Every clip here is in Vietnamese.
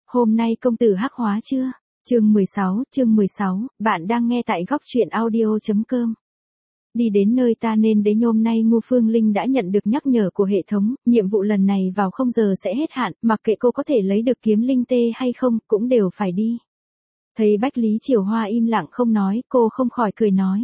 hôm nay công tử hắc hóa chưa? Chương 16, bạn đang nghe tại góc truyện audio.com. Đi đến nơi ta nên đến hôm nay Ngô Phương Linh đã nhận được nhắc nhở của hệ thống, nhiệm vụ lần này vào 0 giờ sẽ hết hạn, mặc kệ cô có thể lấy được kiếm linh tê hay không, cũng đều phải đi. Thấy Bách Lý Chiều Hoa im lặng không nói, cô không khỏi cười nói.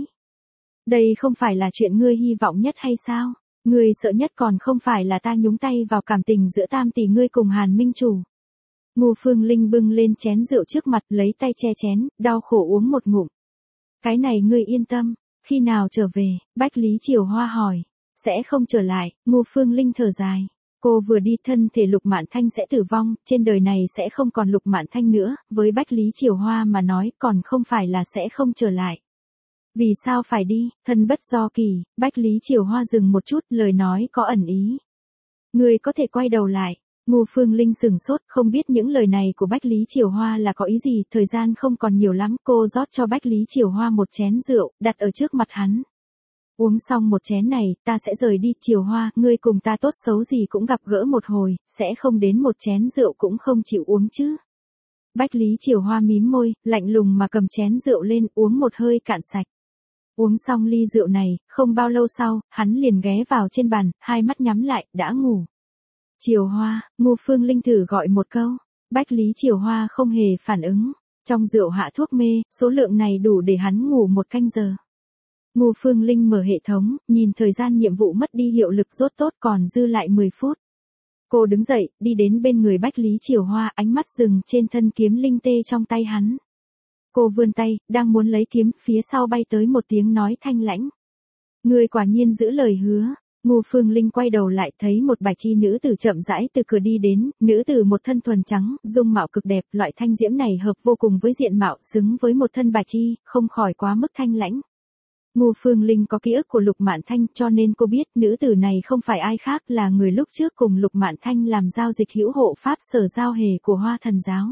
Đây không phải là chuyện ngươi hy vọng nhất hay sao? Ngươi sợ nhất còn không phải là ta nhúng tay vào cảm tình giữa tam tỷ ngươi cùng Hàn Minh Chủ. Ngô Phương Linh bưng lên chén rượu trước mặt, lấy tay che chén, đau khổ uống một ngụm. Cái này ngươi yên tâm, khi nào trở về? Bách Lý Chiều Hoa hỏi. Sẽ không trở lại, Ngô Phương Linh thở dài. Cô vừa đi thân thể Lục Mạn Thanh sẽ tử vong, trên đời này sẽ không còn Lục Mạn Thanh nữa, với Bách Lý Chiều Hoa mà nói còn không phải là sẽ không trở lại. Vì sao phải đi, thân bất do kỳ, Bách Lý Chiều Hoa dừng một chút, lời nói có ẩn ý. Ngươi có thể quay đầu lại. Ngô Phương Linh sừng sốt, không biết những lời này của Bách Lý Chiều Hoa là có ý gì, thời gian không còn nhiều lắm, cô rót cho Bách Lý Chiều Hoa một chén rượu, đặt ở trước mặt hắn. Uống xong một chén này, ta sẽ rời đi, Chiều Hoa, ngươi cùng ta tốt xấu gì cũng gặp gỡ một hồi, sẽ không đến một chén rượu cũng không chịu uống chứ. Bách Lý Chiều Hoa mím môi, lạnh lùng mà cầm chén rượu lên, uống một hơi cạn sạch. Uống xong ly rượu này, không bao lâu sau, hắn liền ghé vào trên bàn, hai mắt nhắm lại, đã ngủ. Chiều Hoa, Ngô Phương Linh thử gọi một câu. Bách Lý Chiều Hoa không hề phản ứng. Trong rượu hạ thuốc mê, số lượng này đủ để hắn ngủ 1 canh giờ. Ngô Phương Linh mở hệ thống, nhìn thời gian nhiệm vụ mất đi hiệu lực rốt tốt còn dư lại 10 phút. Cô đứng dậy, đi đến bên người Bách Lý Chiều Hoa, ánh mắt dừng trên thân kiếm linh tê trong tay hắn. Cô vươn tay, đang muốn lấy kiếm, phía sau bay tới một tiếng nói thanh lãnh. Ngươi quả nhiên giữ lời hứa. Ngô Phương Linh quay đầu lại thấy một bạch y nữ tử chậm rãi từ cửa đi đến, nữ tử một thân thuần trắng, dung mạo cực đẹp, loại thanh diễm này hợp vô cùng với diện mạo, xứng với một thân bạch y, không khỏi quá mức thanh lãnh. Ngô Phương Linh có ký ức của Lục Mạn Thanh cho nên cô biết nữ tử này không phải ai khác là người lúc trước cùng Lục Mạn Thanh làm giao dịch hữu hộ pháp Sở Giao Hề của Hoa Thần Giáo.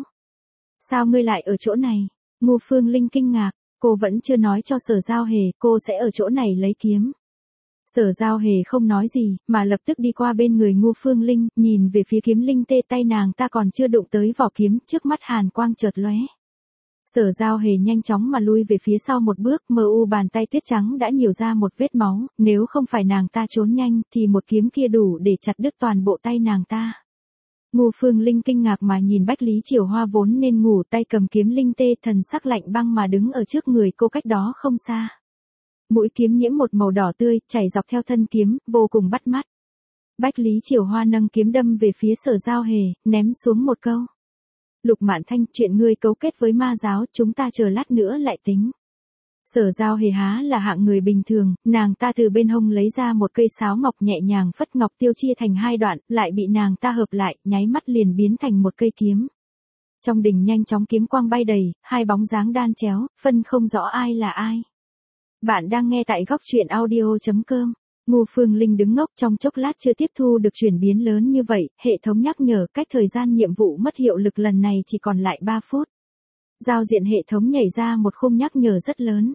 Sao ngươi lại ở chỗ này? Ngô Phương Linh kinh ngạc, cô vẫn chưa nói cho Sở Giao Hề cô sẽ ở chỗ này lấy kiếm. Sở Giao Hề không nói gì, mà lập tức đi qua bên người Ngô Phương Linh, nhìn về phía kiếm linh tê tay nàng ta còn chưa đụng tới vỏ kiếm, trước mắt hàn quang chợt lóe. Sở Giao Hề nhanh chóng mà lui về phía sau một bước, mờ u bàn tay tuyết trắng đã nhiều ra một vết máu, nếu không phải nàng ta trốn nhanh, thì một kiếm kia đủ để chặt đứt toàn bộ tay nàng ta. Ngô Phương Linh kinh ngạc mà nhìn Bách Lý Chiều Hoa vốn nên ngủ tay cầm kiếm linh tê, thần sắc lạnh băng mà đứng ở trước người cô cách đó không xa. Mũi kiếm nhiễm một màu đỏ tươi, chảy dọc theo thân kiếm, vô cùng bắt mắt. Bách Lý Chiều Hoa nâng kiếm đâm về phía Sở Giao Hề, ném xuống một câu. Lục Mạn Thanh, chuyện ngươi cấu kết với ma giáo, chúng ta chờ lát nữa lại tính. Sở Giao Hề há là hạng người bình thường, nàng ta từ bên hông lấy ra một cây sáo ngọc nhẹ nhàng phất ngọc tiêu chia thành 2 đoạn, lại bị nàng ta hợp lại, nháy mắt liền biến thành một cây kiếm. Trong đình nhanh chóng kiếm quang bay đầy, 2 bóng dáng đan chéo, phân không rõ ai là ai. Bạn đang nghe tại góc truyện audio.com. Ngô Phương Linh đứng ngốc trong chốc lát chưa tiếp thu được chuyển biến lớn như vậy, hệ thống nhắc nhở cách thời gian nhiệm vụ mất hiệu lực lần này chỉ còn lại 3 phút. Giao diện hệ thống nhảy ra một khung nhắc nhở rất lớn.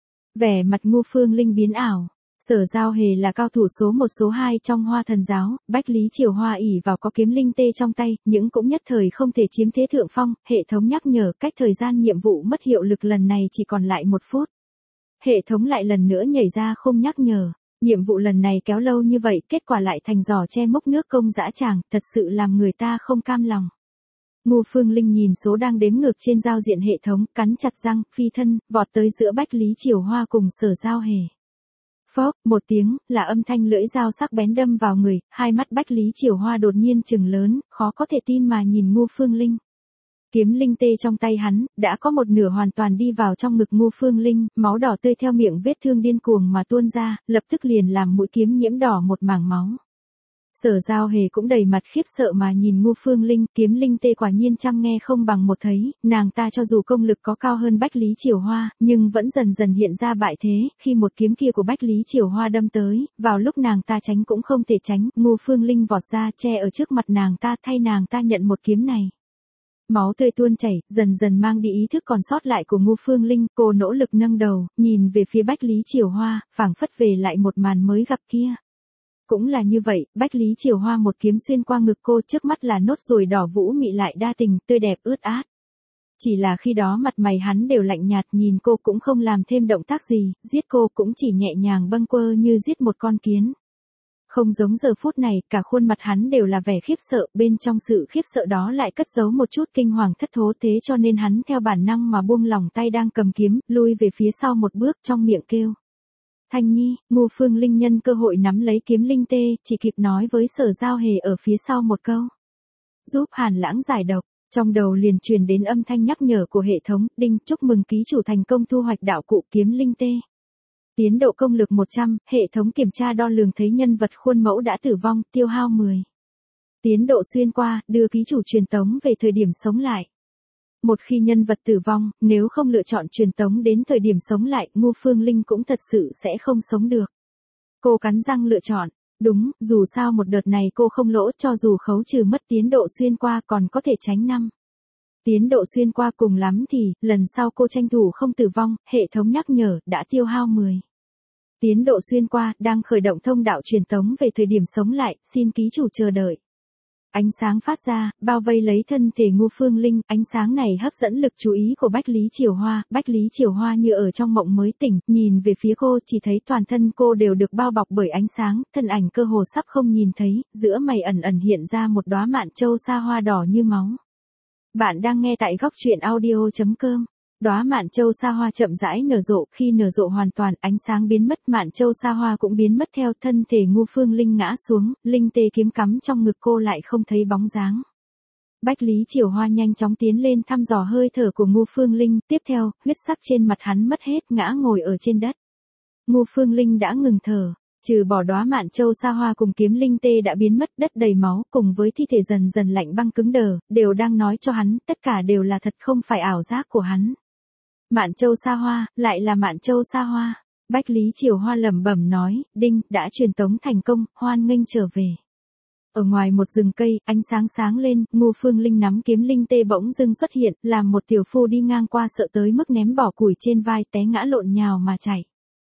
Vẻ mặt Ngô Phương Linh biến ảo. Sở Giao Hề là cao thủ số 1 số 2 trong Hoa Thần Giáo, Bách Lý Chiều Hoa ỷ vào có kiếm linh tê trong tay, nhưng cũng nhất thời không thể chiếm thế thượng phong, hệ thống nhắc nhở cách thời gian nhiệm vụ mất hiệu lực lần này chỉ còn lại 1 phút. Hệ thống lại lần nữa nhảy ra khung nhắc nhở. Nhiệm vụ lần này kéo lâu như vậy, kết quả lại thành giỏ che mốc nước công dã tràng, thật sự làm người ta không cam lòng. Ngô Phương Linh nhìn số đang đếm ngược trên giao diện hệ thống, cắn chặt răng, phi thân, vọt tới giữa Bách Lý Chiều Hoa cùng Sở Giao Hề. Phốc, một tiếng, là âm thanh lưỡi dao sắc bén đâm vào người, hai mắt Bách Lý Chiều Hoa đột nhiên trừng lớn, khó có thể tin mà nhìn Ngô Phương Linh. Kiếm linh tê trong tay hắn, đã có một nửa hoàn toàn đi vào trong ngực Ngô Phương Linh, máu đỏ tươi theo miệng vết thương điên cuồng mà tuôn ra, lập tức liền làm mũi kiếm nhiễm đỏ một mảng máu. Sở Giao Hề cũng đầy mặt khiếp sợ mà nhìn Ngô Phương Linh, kiếm linh tê quả nhiên trăm nghe không bằng một thấy, nàng ta cho dù công lực có cao hơn Bách Lý Chiều Hoa, nhưng vẫn dần dần hiện ra bại thế, khi một kiếm kia của Bách Lý Chiều Hoa đâm tới, vào lúc nàng ta tránh cũng không thể tránh, Ngô Phương Linh vọt ra che ở trước mặt nàng ta thay nàng ta nhận một kiếm này. Máu tươi tuôn chảy, dần dần mang đi ý thức còn sót lại của Ngô Phương Linh, cô nỗ lực nâng đầu, nhìn về phía Bách Lý Chiều Hoa, phảng phất về lại một màn mới gặp kia. Cũng là như vậy, Bách Lý Chiều Hoa một kiếm xuyên qua ngực cô, trước mắt là nốt ruồi đỏ vũ mị lại đa tình, tươi đẹp ướt át. Chỉ là khi đó mặt mày hắn đều lạnh nhạt, nhìn cô cũng không làm thêm động tác gì, giết cô cũng chỉ nhẹ nhàng bâng quơ như giết một con kiến. Không giống giờ phút này, cả khuôn mặt hắn đều là vẻ khiếp sợ, bên trong sự khiếp sợ đó lại cất giấu một chút kinh hoàng thất thố, thế cho nên hắn theo bản năng mà buông lỏng tay đang cầm kiếm, lui về phía sau một bước, trong miệng kêu. Thanh Nhi. Ngô Phương Linh nhân cơ hội nắm lấy kiếm linh tê, chỉ kịp nói với Sở Giao Hề ở phía sau một câu. Giúp Hàn Lãng giải độc. Trong đầu liền truyền đến âm thanh nhắc nhở của hệ thống, đinh, chúc mừng ký chủ thành công thu hoạch đạo cụ kiếm linh tê. Tiến độ công lực 100, hệ thống kiểm tra đo lường thấy nhân vật khuôn mẫu đã tử vong, tiêu hao 10. Tiến độ xuyên qua, đưa ký chủ truyền tống về thời điểm sống lại. Một khi nhân vật tử vong, nếu không lựa chọn truyền tống đến thời điểm sống lại, Ngô Phương Linh cũng thật sự sẽ không sống được. Cô cắn răng lựa chọn. Đúng, dù sao một đợt này cô không lỗ, cho dù khấu trừ mất tiến độ xuyên qua còn có thể tránh 5. Tiến độ xuyên qua cùng lắm thì, lần sau cô tranh thủ không tử vong, hệ thống nhắc nhở, đã tiêu hao 10. Tiến độ xuyên qua, đang khởi động thông đạo truyền tống về thời điểm sống lại, xin ký chủ chờ đợi. Ánh sáng phát ra, bao vây lấy thân thể Ngô Phương Linh, ánh sáng này hấp dẫn lực chú ý của Bách Lý Chiều Hoa, Bách Lý Chiều Hoa như ở trong mộng mới tỉnh, nhìn về phía cô chỉ thấy toàn thân cô đều được bao bọc bởi ánh sáng, thân ảnh cơ hồ sắp không nhìn thấy, giữa mày ẩn ẩn hiện ra một đóa mạn châu sa hoa đỏ như máu. Bạn đang nghe tại góc truyện audio.com. Đóa mạn châu sa hoa chậm rãi nở rộ, khi nở rộ hoàn toàn, ánh sáng biến mất, mạn châu sa hoa cũng biến mất theo, thân thể Ngô Phương Linh ngã xuống, linh tê kiếm cắm trong ngực cô lại không thấy bóng dáng. Bách Lý Chiều Hoa nhanh chóng tiến lên thăm dò hơi thở của Ngô Phương Linh, tiếp theo, huyết sắc trên mặt hắn mất hết, ngã ngồi ở trên đất. Ngô Phương Linh đã ngừng thở, trừ bỏ đóa mạn châu sa hoa cùng kiếm linh tê đã biến mất, đất đầy máu, cùng với thi thể dần dần lạnh băng cứng đờ, đều đang nói cho hắn, tất cả đều là thật, không phải ảo giác của hắn. Mạn châu sa hoa, lại là mạn châu sa hoa. Bách Lý Chiều Hoa lẩm bẩm nói, đinh, đã truyền tống thành công, hoan nghênh trở về. Ở ngoài một rừng cây, ánh sáng sáng lên, Ngô Phương Linh nắm kiếm linh tê bỗng dưng xuất hiện, làm một tiểu phu đi ngang qua sợ tới mức ném bỏ củi trên vai, té ngã lộn nhào mà chạy.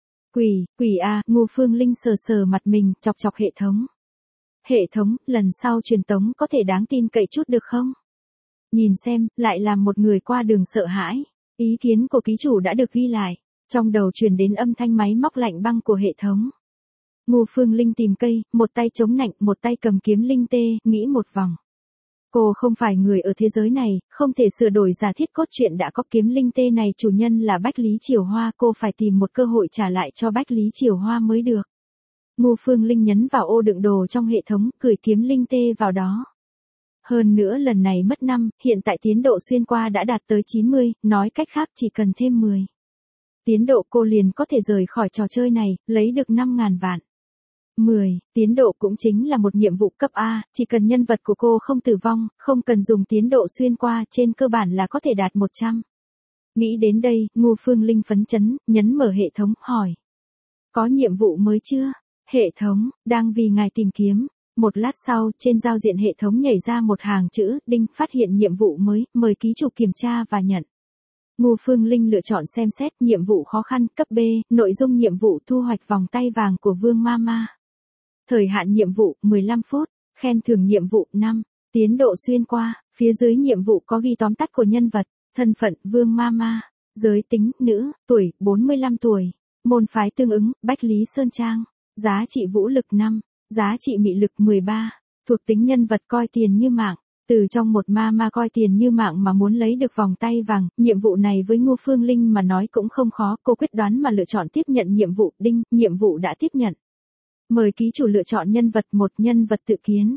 Quỷ à, Ngô Phương Linh sờ sờ mặt mình, chọc chọc hệ thống. Hệ thống, lần sau truyền tống có thể đáng tin cậy chút được không? Nhìn xem, lại làm một người qua đường sợ hãi. Ý kiến của ký chủ đã được ghi lại. Trong đầu truyền đến âm thanh máy móc lạnh băng của hệ thống. Ngô Phương Linh tìm cây, một tay chống nạnh, một tay cầm kiếm linh tê, nghĩ một vòng. Cô không phải người ở thế giới này, không thể sửa đổi giả thiết cốt truyện đã có kiếm linh tê này, chủ nhân là Bách Lý Chiều Hoa, cô phải tìm một cơ hội trả lại cho Bách Lý Chiều Hoa mới được. Ngô Phương Linh nhấn vào ô đựng đồ trong hệ thống, gửi kiếm linh tê vào đó. Hơn nữa lần này mất 5, hiện tại tiến độ xuyên qua đã đạt tới 90, nói cách khác chỉ cần thêm 10. Tiến độ cô liền có thể rời khỏi trò chơi này, lấy được 5.000 vạn. 10. Tiến độ cũng chính là một nhiệm vụ cấp A, chỉ cần nhân vật của cô không tử vong, không cần dùng tiến độ xuyên qua, trên cơ bản là có thể đạt 100. Nghĩ đến đây, Ngô Phương Linh phấn chấn, nhấn mở hệ thống, hỏi. Có nhiệm vụ mới chưa? Hệ thống, đang vì ngài tìm kiếm. Một lát sau, trên giao diện hệ thống nhảy ra một hàng chữ, đinh, phát hiện nhiệm vụ mới, mời ký chủ kiểm tra và nhận. Ngô Phương Linh lựa chọn xem xét, nhiệm vụ khó khăn, cấp B, nội dung nhiệm vụ thu hoạch vòng tay vàng của Vương Mama. Thời hạn nhiệm vụ, 15 phút, khen thưởng nhiệm vụ, 5, tiến độ xuyên qua, phía dưới nhiệm vụ có ghi tóm tắt của nhân vật, thân phận, Vương Mama, giới tính, nữ, tuổi, 45 tuổi, môn phái tương ứng, Bách Lý Sơn Trang, giá trị vũ lực 5. Giá trị mị lực 13, thuộc tính nhân vật coi tiền như mạng, từ trong một ma coi tiền như mạng mà muốn lấy được vòng tay vàng, nhiệm vụ này với Ngô Phương Linh mà nói cũng không khó, cô quyết đoán mà lựa chọn tiếp nhận nhiệm vụ, đinh, nhiệm vụ đã tiếp nhận. Mời ký chủ lựa chọn nhân vật 1, nhân vật tự kiến.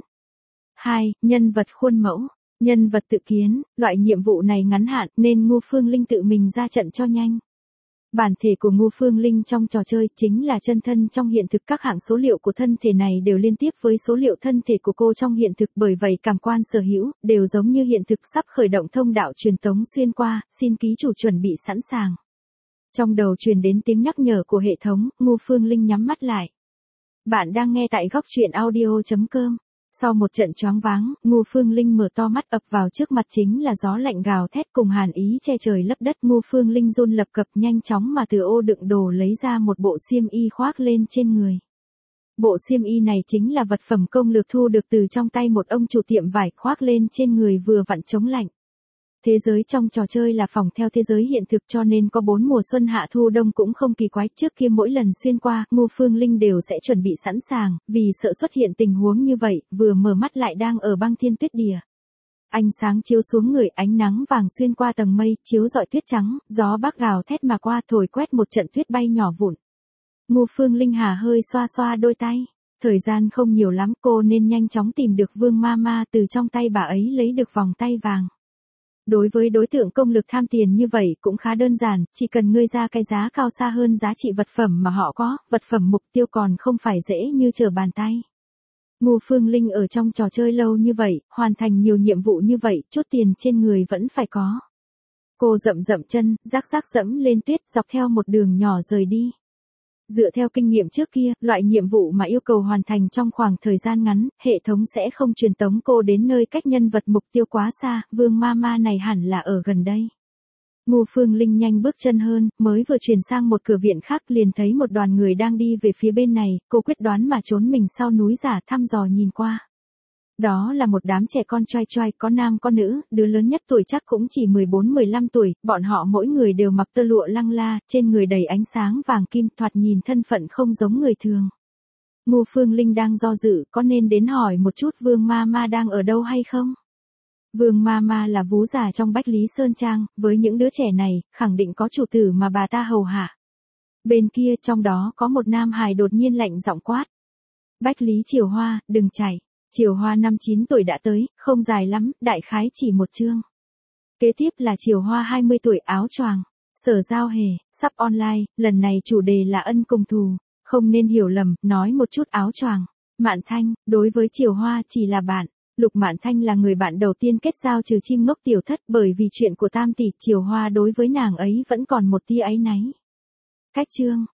2, nhân vật khuôn mẫu, nhân vật tự kiến, loại nhiệm vụ này ngắn hạn nên Ngô Phương Linh tự mình ra trận cho nhanh. Bản thể của Ngô Phương Linh trong trò chơi chính là chân thân trong hiện thực, các hạng số liệu của thân thể này đều liên tiếp với số liệu thân thể của cô trong hiện thực, bởi vậy cảm quan sở hữu đều giống như hiện thực, sắp khởi động thông đạo truyền tống xuyên qua, xin ký chủ chuẩn bị sẵn sàng. Trong đầu truyền đến tiếng nhắc nhở của hệ thống, Ngô Phương Linh nhắm mắt lại. Bạn đang nghe tại góc truyện audio.com. Sau một trận choáng váng, Ngô Phương Linh mở to mắt, ập vào trước mặt chính là gió lạnh gào thét cùng hàn ý che trời lấp đất. Ngô Phương Linh run lập cập nhanh chóng mà từ ô đựng đồ lấy ra một bộ xiêm y khoác lên trên người. Bộ xiêm y này chính là vật phẩm công lược thu được từ trong tay một ông chủ tiệm vải, khoác lên trên người vừa vặn chống lạnh. Thế giới trong trò chơi là phỏng theo thế giới hiện thực cho nên có 4 mùa xuân hạ thu đông cũng không kỳ quái. Trước kia mỗi lần xuyên qua, Ngô Phương Linh đều sẽ chuẩn bị sẵn sàng, vì sợ xuất hiện tình huống như vậy, vừa mở mắt lại đang ở băng thiên tuyết địa. Ánh sáng chiếu xuống người, ánh nắng vàng xuyên qua tầng mây, chiếu rọi tuyết trắng, gió bắc gào thét mà qua, thổi quét một trận tuyết bay nhỏ vụn. Ngô Phương Linh hà hơi xoa xoa đôi tay. Thời gian không nhiều lắm, cô nên nhanh chóng tìm được Vương Mama, từ trong tay bà ấy lấy được vòng tay vàng. Đối với đối tượng công lực tham tiền như vậy cũng khá đơn giản, chỉ cần ngươi ra cái giá cao xa hơn giá trị vật phẩm mà họ có, vật phẩm mục tiêu còn không phải dễ như trở bàn tay. Ngô Phương Linh ở trong trò chơi lâu như vậy, hoàn thành nhiều nhiệm vụ như vậy, chút tiền trên người vẫn phải có. Cô dậm dậm chân, rắc rắc dẫm lên tuyết, dọc theo một đường nhỏ rời đi. Dựa theo kinh nghiệm trước kia, loại nhiệm vụ mà yêu cầu hoàn thành trong khoảng thời gian ngắn, hệ thống sẽ không truyền tống cô đến nơi cách nhân vật mục tiêu quá xa, Vương Mama này hẳn là ở gần đây. Ngô Phương Linh nhanh bước chân hơn, mới vừa chuyển sang một cửa viện khác liền thấy một đoàn người đang đi về phía bên này, cô quyết đoán mà trốn mình sau núi giả, thăm dò nhìn qua. Đó là một đám trẻ con choai choai, có nam có nữ, đứa lớn nhất tuổi chắc cũng chỉ 14-15 tuổi, bọn họ mỗi người đều mặc tơ lụa lăng la, trên người đầy ánh sáng vàng kim, thoạt nhìn thân phận không giống người thường. Ngô Phương Linh đang do dự, có nên đến hỏi một chút Vương Mama đang ở đâu hay không? Vương Mama là vú già trong Bách Lý Sơn Trang, với những đứa trẻ này, khẳng định có chủ tử mà bà ta hầu hạ. Bên kia trong đó có một nam hài đột nhiên lạnh giọng quát. Bách Lý Triều Hoa, đừng chạy. Triều Hoa 5-9 tuổi đã tới, không dài lắm, đại khái chỉ một chương. Kế tiếp là Triều Hoa 20 tuổi, áo choàng. Sở Giao Hề, sắp online, lần này chủ đề là ân cùng thù, không nên hiểu lầm, nói một chút áo choàng. Mạn Thanh, đối với Triều Hoa chỉ là bạn. Lục Mạn Thanh là người bạn đầu tiên kết giao trừ chim ngốc tiểu thất, bởi vì chuyện của Tam tỷ, Triều Hoa đối với nàng ấy vẫn còn một tia áy náy. Cách chương,